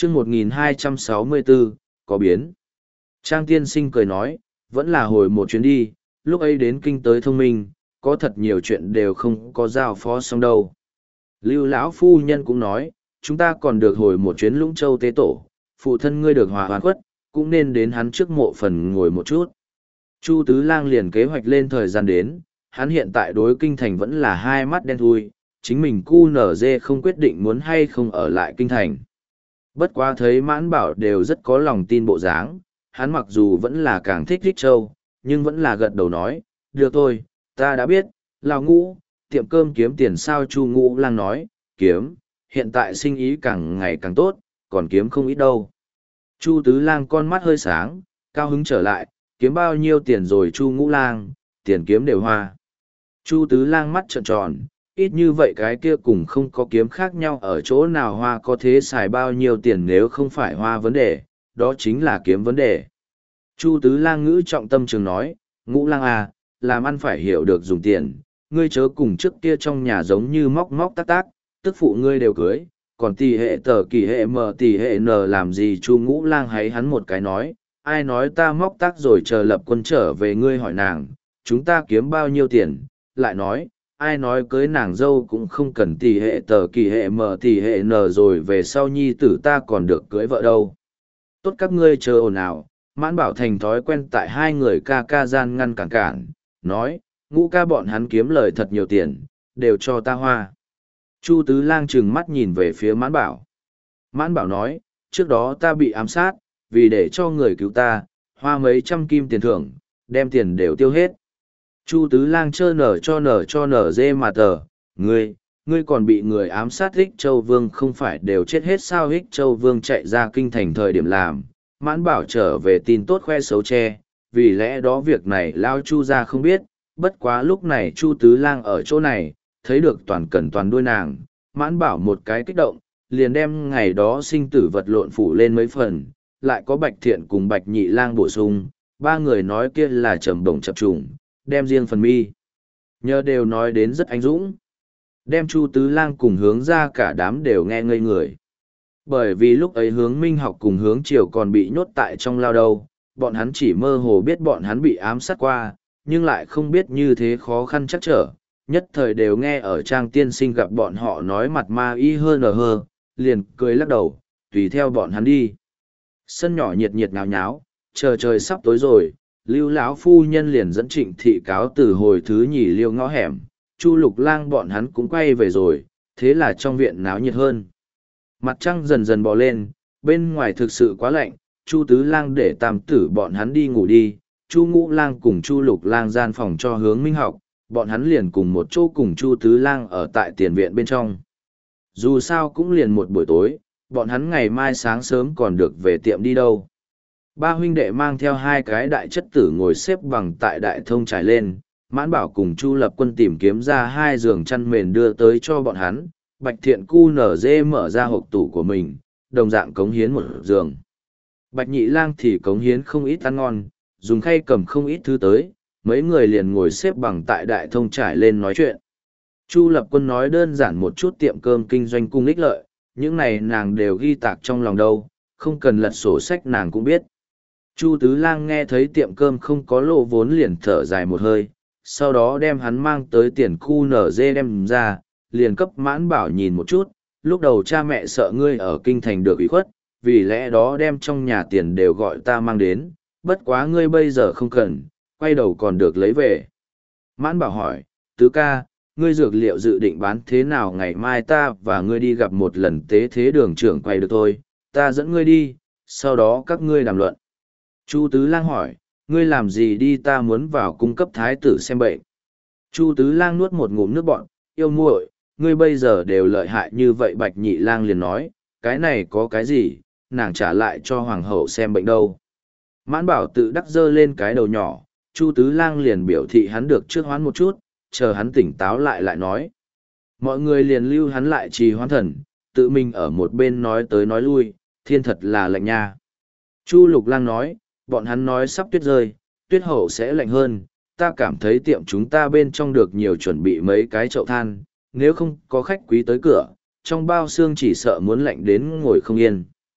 chương 1264, có biến. Trang tiên sinh cười nói, vẫn là hồi một chuyến đi, lúc ấy đến kinh tới thông minh, có thật nhiều chuyện đều không có giao phó xong đâu. Lưu lão phu nhân cũng nói, chúng ta còn được hồi một chuyến Lũng Châu tế tổ, phụ thân ngươi được hòa hoàn khuất, cũng nên đến hắn trước mộ phần ngồi một chút. Chu Tứ Lang liền kế hoạch lên thời gian đến, hắn hiện tại đối kinh thành vẫn là hai mắt đen thui, chính mình cu nở dê không quyết định muốn hay không ở lại kinh thành. Bất quá thấy Mãn Bảo đều rất có lòng tin bộ dáng, hắn mặc dù vẫn là càng thích Thích Châu, nhưng vẫn là gật đầu nói, được thôi, ta đã biết, Lào Ngũ, tiệm cơm kiếm tiền sao. Chu Ngũ Lang nói, kiếm, hiện tại sinh ý càng ngày càng tốt, còn kiếm không ít đâu. Chu Tứ Lang con mắt hơi sáng, cao hứng trở lại, kiếm bao nhiêu tiền rồi Chu Ngũ Lang, tiền kiếm đều hoa. Chu Tứ Lang mắt trợn tròn, ít như vậy cái kia cùng không có kiếm khác nhau ở chỗ nào hoa có thế xài bao nhiêu tiền nếu không phải hoa vấn đề, đó chính là kiếm vấn đề. Chu Tứ Lang ngữ trọng tâm trường nói, Ngũ Lang à, làm ăn phải hiểu được dùng tiền, ngươi chớ cùng trước kia trong nhà giống như móc móc tác tác, tức phụ ngươi đều cưới, còn tỷ hệ tờ kỳ hệ mờ tỷ hệ n làm gì. Chu Ngũ Lang hay hắn một cái nói, ai nói ta móc tác rồi chờ lập quân trở về ngươi hỏi nàng, chúng ta kiếm bao nhiêu tiền, lại nói, ai nói cưới nàng dâu cũng không cần tỷ hệ tờ kỳ hệ mờ tỷ hệ n rồi về sau nhi tử ta còn được cưới vợ đâu. Tốt các ngươi chờ ồn ào. Mãn Bảo thành thói quen tại hai người ca ca gian ngăn cản, nói, Ngũ ca bọn hắn kiếm lời thật nhiều tiền, đều cho ta hoa. Chu Tứ Lang trừng mắt nhìn về phía Mãn Bảo. Mãn Bảo nói, trước đó ta bị ám sát, vì để cho người cứu ta, hoa mấy trăm kim tiền thưởng, đem tiền đều tiêu hết. Chu Tứ Lang trơ nở dê mà tờ, ngươi còn bị người ám sát. Hích Châu Vương không phải đều chết hết sao? Hích Châu Vương chạy ra kinh thành thời điểm làm, Mãn Bảo trở về tin tốt khoe xấu che, vì lẽ đó việc này lao Chu ra không biết, bất quá lúc này Chu Tứ Lang ở chỗ này, thấy được toàn cẩn toàn đuôi nàng, Mãn Bảo một cái kích động, liền đem ngày đó sinh tử vật lộn phủ lên mấy phần, lại có Bạch Thiện cùng Bạch Nhị Lang bổ sung, ba người nói kia là trầm bổng chập trùng, đem riêng phần mi. Nhờ đều nói đến rất anh dũng. Đem Chu Tứ Lang cùng Hướng ra cả đám đều nghe ngây người. Bởi vì lúc ấy Hướng Minh Học cùng Hướng Triều còn bị nhốt tại trong lao đâu, bọn hắn chỉ mơ hồ biết bọn hắn bị ám sát qua, nhưng lại không biết như thế khó khăn chắc trở. Nhất thời đều nghe ở Trang tiên sinh gặp bọn họ nói mặt ma y hơn ở hơ, liền cười lắc đầu, tùy theo bọn hắn đi. Sân nhỏ nhiệt nhiệt nháo nháo, chờ trời sắp tối rồi, Lưu lão phu nhân liền dẫn Trịnh thị cáo từ hồi thứ nhì liêu ngõ hẻm, Chu Lục Lang bọn hắn cũng quay về rồi, thế là trong viện náo nhiệt hơn. Mặt trăng dần dần bò lên, bên ngoài thực sự quá lạnh, Chu Tứ Lang để Tam tử bọn hắn đi ngủ đi, Chu Ngũ Lang cùng Chu Lục Lang gian phòng cho Hướng Minh Học, bọn hắn liền cùng một chỗ cùng Chu Tứ Lang ở tại tiền viện bên trong. Dù sao cũng liền một buổi tối, bọn hắn ngày mai sáng sớm còn được về tiệm đi đâu. Ba huynh đệ mang theo hai cái đại chất tử ngồi xếp bằng tại đại thông trải lên, Mãn Bảo cùng Chu Lập Quân tìm kiếm ra hai giường chăn mền đưa tới cho bọn hắn, Bạch Thiện cu nở dê mở ra hộp tủ của mình, đồng dạng cống hiến một giường. Bạch Nhị Lang thì cống hiến không ít ăn ngon, dùng khay cầm không ít thứ tới, mấy người liền ngồi xếp bằng tại đại thông trải lên nói chuyện. Chu Lập Quân nói đơn giản một chút tiệm cơm kinh doanh cung ích lợi, những này nàng đều ghi tạc trong lòng đâu, không cần lật sổ sách nàng cũng biết. Chu Tứ Lang nghe thấy tiệm cơm không có lỗ vốn liền thở dài một hơi, sau đó đem hắn mang tới tiền khu nở dê đem ra, liền cấp Mãn Bảo nhìn một chút, lúc đầu cha mẹ sợ ngươi ở kinh thành được ủy khuất, vì lẽ đó đem trong nhà tiền đều gọi ta mang đến, bất quá ngươi bây giờ không cần, quay đầu còn được lấy về. Mãn Bảo hỏi, Tứ ca, ngươi dược liệu dự định bán thế nào? Ngày mai ta và ngươi đi gặp một lần tế thế đường trưởng quay được thôi, ta dẫn ngươi đi, sau đó các ngươi đàm luận. Chu Tứ Lang hỏi, ngươi làm gì đi? Ta muốn vào cung cấp thái tử xem bệnh. Chu Tứ Lang nuốt một ngụm nước bọt, yêu muội, ngươi bây giờ đều lợi hại như vậy. Bạch Nhị Lang liền nói, cái này có cái gì, nàng trả lại cho hoàng hậu xem bệnh đâu. Mãn Bảo tự đắc giơ lên cái đầu nhỏ, Chu Tứ Lang liền biểu thị hắn được trước hoán một chút, chờ hắn tỉnh táo lại nói. Mọi người liền lưu hắn lại trì hoãn thần, tự mình ở một bên nói tới nói lui, thiên thật là lạnh nha. Chu Lục Lang nói, bọn hắn nói sắp tuyết rơi, tuyết hậu sẽ lạnh hơn, ta cảm thấy tiệm chúng ta bên trong được nhiều chuẩn bị mấy cái chậu than, nếu không có khách quý tới cửa, trong bao xương chỉ sợ muốn lạnh đến ngồi không yên.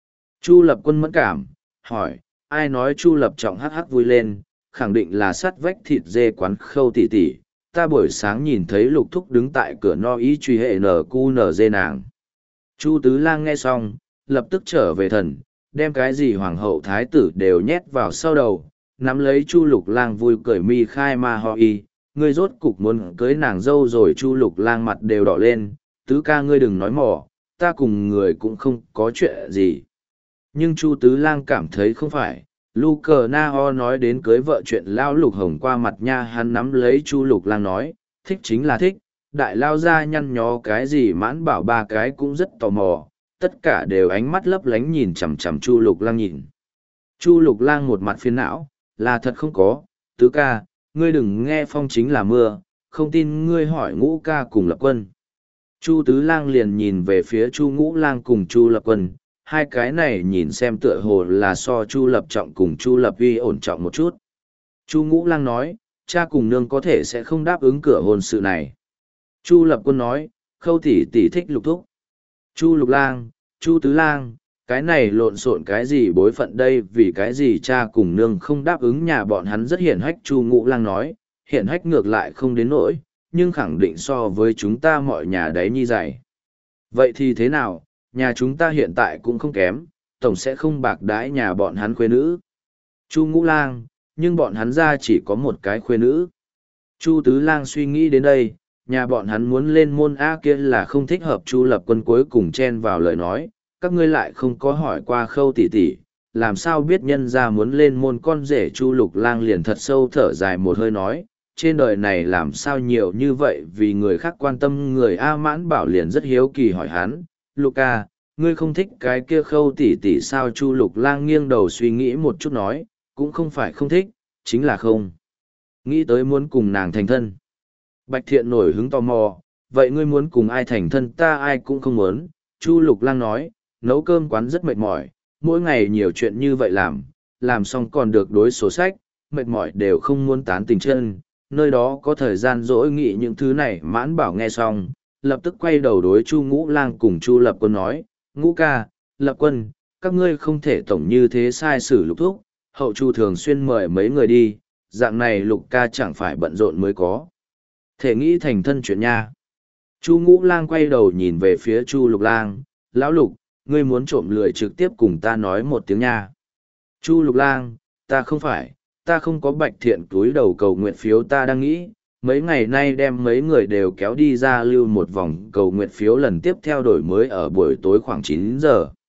Chu Lập Quân mẫn cảm, hỏi, ai nói Chu Lập Trọng hắc hắc vui lên, khẳng định là sắt vách thịt dê quán Khâu tỷ tỷ. Ta buổi sáng nhìn thấy Lục Thúc đứng tại cửa no ý truy hệ nở dê nàng. Chu Tứ Lang nghe xong, lập tức trở về thần, đem cái gì hoàng hậu thái tử đều nhét vào sau đầu, nắm lấy Chu Lục Lang vui cười mi khai ma ho y, ngươi rốt cục muốn cưới nàng dâu rồi. Chu Lục Lang mặt đều đỏ lên, tứ ca ngươi đừng nói mỏ, ta cùng người cũng không có chuyện gì. Nhưng Chu Tứ Lang cảm thấy không phải, Lu Cờ Na Ho nói đến cưới vợ chuyện lao Lục Hồng qua mặt nha, hắn nắm lấy Chu Lục Lang nói, thích chính là thích, đại lao ra nhăn nhó cái gì mãn bảo ba cái cũng rất tò mò, tất cả đều ánh mắt lấp lánh nhìn chằm chằm Chu Lục Lang nhìn. Chu Lục Lang một mặt phiền não, là thật không có, tứ ca, ngươi đừng nghe phong chính là mưa, không tin ngươi hỏi Ngũ ca cùng Lập Quân. Chu Tứ Lang liền nhìn về phía Chu Ngũ Lang cùng Chu Lập Quân, hai cái này nhìn xem tựa hồ là so Chu Lập Trọng cùng Chu Lập Uy ổn trọng một chút. Chu Ngũ Lang nói, cha cùng nương có thể sẽ không đáp ứng cửa hôn sự này. Chu Lập Quân nói, Khâu tỷ tỷ thích Lục Thúc. Chu Lục Lang, Chu Tứ Lang, cái này lộn xộn cái gì bối phận đây, vì cái gì cha cùng nương không đáp ứng nhà bọn hắn rất hiển hách. Chu Ngũ Lang nói, hiển hách ngược lại không đến nỗi, nhưng khẳng định so với chúng ta mọi nhà đấy nhi dày. Vậy thì thế nào, nhà chúng ta hiện tại cũng không kém, tổng sẽ không bạc đãi nhà bọn hắn khuê nữ. Chu Ngũ Lang, nhưng bọn hắn ra chỉ có một cái khuê nữ. Chu Tứ Lang suy nghĩ đến đây, nhà bọn hắn muốn lên môn A kia là không thích hợp. Chu Lập Quân cuối cùng chen vào lời nói, các ngươi lại không có hỏi qua Khâu tỷ tỷ, làm sao biết nhân ra muốn lên môn con rể. Chu Lục Lang liền thật sâu thở dài một hơi nói, trên đời này làm sao nhiều như vậy vì người khác quan tâm người. A Mãn Bảo liền rất hiếu kỳ hỏi hắn, Lục ca, ngươi không thích cái kia Khâu tỷ tỷ sao? Chu Lục Lang nghiêng đầu suy nghĩ một chút nói, cũng không phải không thích, chính là không nghĩ tới muốn cùng nàng thành thân. Bạch Thiện nổi hứng tò mò, vậy ngươi muốn cùng ai thành thân? Ta ai cũng không muốn. Chu Lục Lang nói, nấu cơm quán rất mệt mỏi, mỗi ngày nhiều chuyện như vậy làm xong còn được đối sổ sách, mệt mỏi đều không muốn tán tình chân, nơi đó có thời gian dỗi nghĩ những thứ này. Mãn Bảo nghe xong, lập tức quay đầu đối Chu Ngũ Lang cùng Chu Lập Quân nói, Ngũ ca, Lập Quân, các ngươi không thể tổng như thế sai xử Lục Thúc, hậu Chu thường xuyên mời mấy người đi, dạng này Lục ca chẳng phải bận rộn mới có thể nghĩ thành thân chuyện nha. Chu Ngũ Lang quay đầu nhìn về phía Chu Lục Lang, lão Lục, ngươi muốn trộm lười trực tiếp cùng ta nói một tiếng nha. Chu Lục Lang, ta không có. Bạch Thiện túi đầu cầu nguyện phiếu, ta đang nghĩ, mấy ngày nay đem mấy người đều kéo đi ra lưu một vòng cầu nguyện phiếu, lần tiếp theo đổi mới ở buổi tối khoảng 9 giờ.